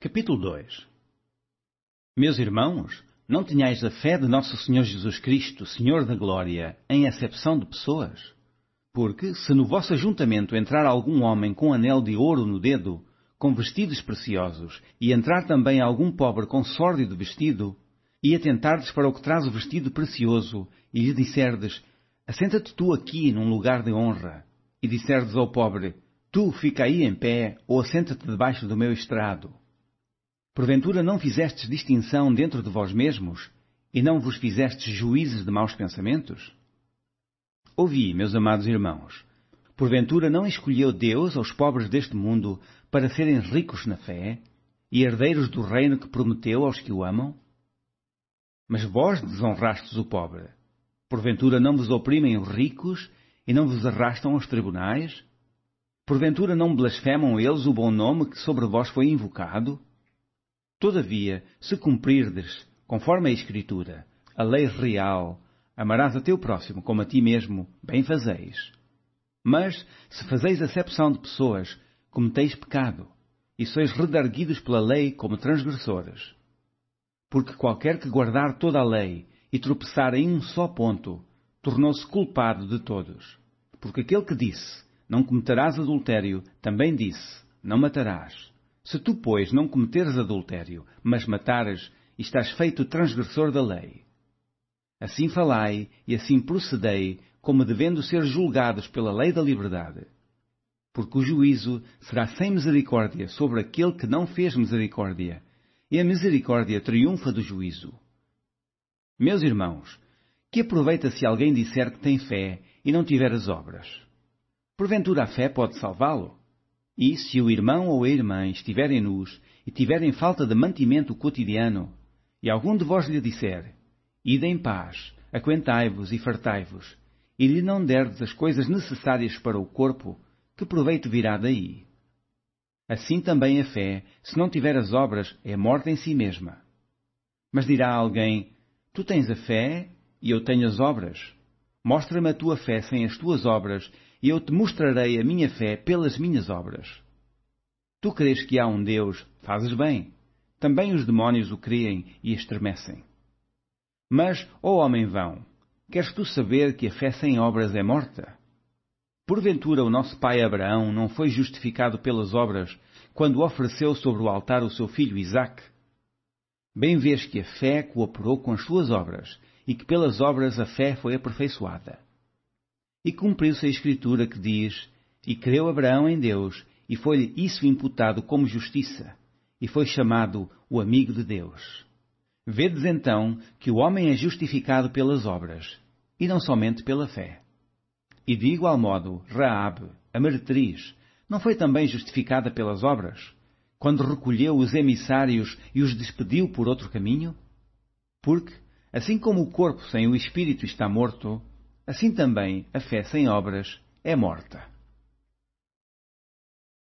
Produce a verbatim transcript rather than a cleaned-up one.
Capítulo dois. Meus irmãos, não tenhais a fé de nosso Senhor Jesus Cristo, Senhor da Glória, em acepção de pessoas? Porque, se no vosso ajuntamento entrar algum homem com anel de ouro no dedo, com vestidos preciosos, e entrar também algum pobre com sórdido vestido, e atentardes para o que traz o vestido precioso, e lhe disserdes, assenta-te tu aqui num lugar de honra, e disserdes ao pobre, tu fica aí em pé, ou assenta-te debaixo do meu estrado. Porventura não fizestes distinção dentro de vós mesmos, e não vos fizestes juízes de maus pensamentos? Ouvi, meus amados irmãos, porventura não escolheu Deus aos pobres deste mundo para serem ricos na fé, e herdeiros do reino que prometeu aos que o amam? Mas vós desonrastes o pobre. Porventura não vos oprimem os ricos, e não vos arrastam aos tribunais? Porventura não blasfemam eles o bom nome que sobre vós foi invocado? Todavia, se cumprirdes, conforme a Escritura, a lei real, amarás a teu próximo como a ti mesmo, bem fazeis. Mas, se fazeis acepção de pessoas, cometeis pecado, e sois redarguidos pela lei como transgressores. Porque qualquer que guardar toda a lei e tropeçar em um só ponto, tornou-se culpado de todos. Porque aquele que disse, não cometerás adultério, também disse, não matarás. Se tu, pois, não cometeres adultério, mas matares, estás feito transgressor da lei. Assim falai e assim procedei, como devendo ser julgados pela lei da liberdade. Porque o juízo será sem misericórdia sobre aquele que não fez misericórdia, e a misericórdia triunfa do juízo. Meus irmãos, que aproveita se alguém disser que tem fé e não tiver as obras? Porventura a fé pode salvá-lo? E se o irmão ou a irmã estiverem nus e tiverem falta de mantimento cotidiano, e algum de vós lhe disser, ide em paz, aquentai-vos e fartai-vos, e lhe não derdes as coisas necessárias para o corpo, que proveito virá daí? Assim também a fé, se não tiver as obras, é morta em si mesma. Mas dirá alguém, tu tens a fé e eu tenho as obras. Mostra-me a tua fé sem as tuas obras, e eu te mostrarei a minha fé pelas minhas obras. Tu crês que há um Deus, fazes bem. Também os demónios o creem e estremecem. Mas, ó homem vão, queres tu saber que a fé sem obras é morta? Porventura o nosso pai Abraão não foi justificado pelas obras, quando ofereceu sobre o altar o seu filho Isaque? Bem vês que a fé cooperou com as suas obras, e que pelas obras a fé foi aperfeiçoada. E cumpriu-se a Escritura que diz, e creu Abraão em Deus, e foi-lhe isso imputado como justiça, e foi chamado o amigo de Deus. Vedes então que o homem é justificado pelas obras, e não somente pela fé. E de igual modo, Raabe, a meretriz, não foi também justificada pelas obras, quando recolheu os emissários e os despediu por outro caminho? Porque, assim como o corpo sem o espírito está morto, assim também a fé sem obras é morta.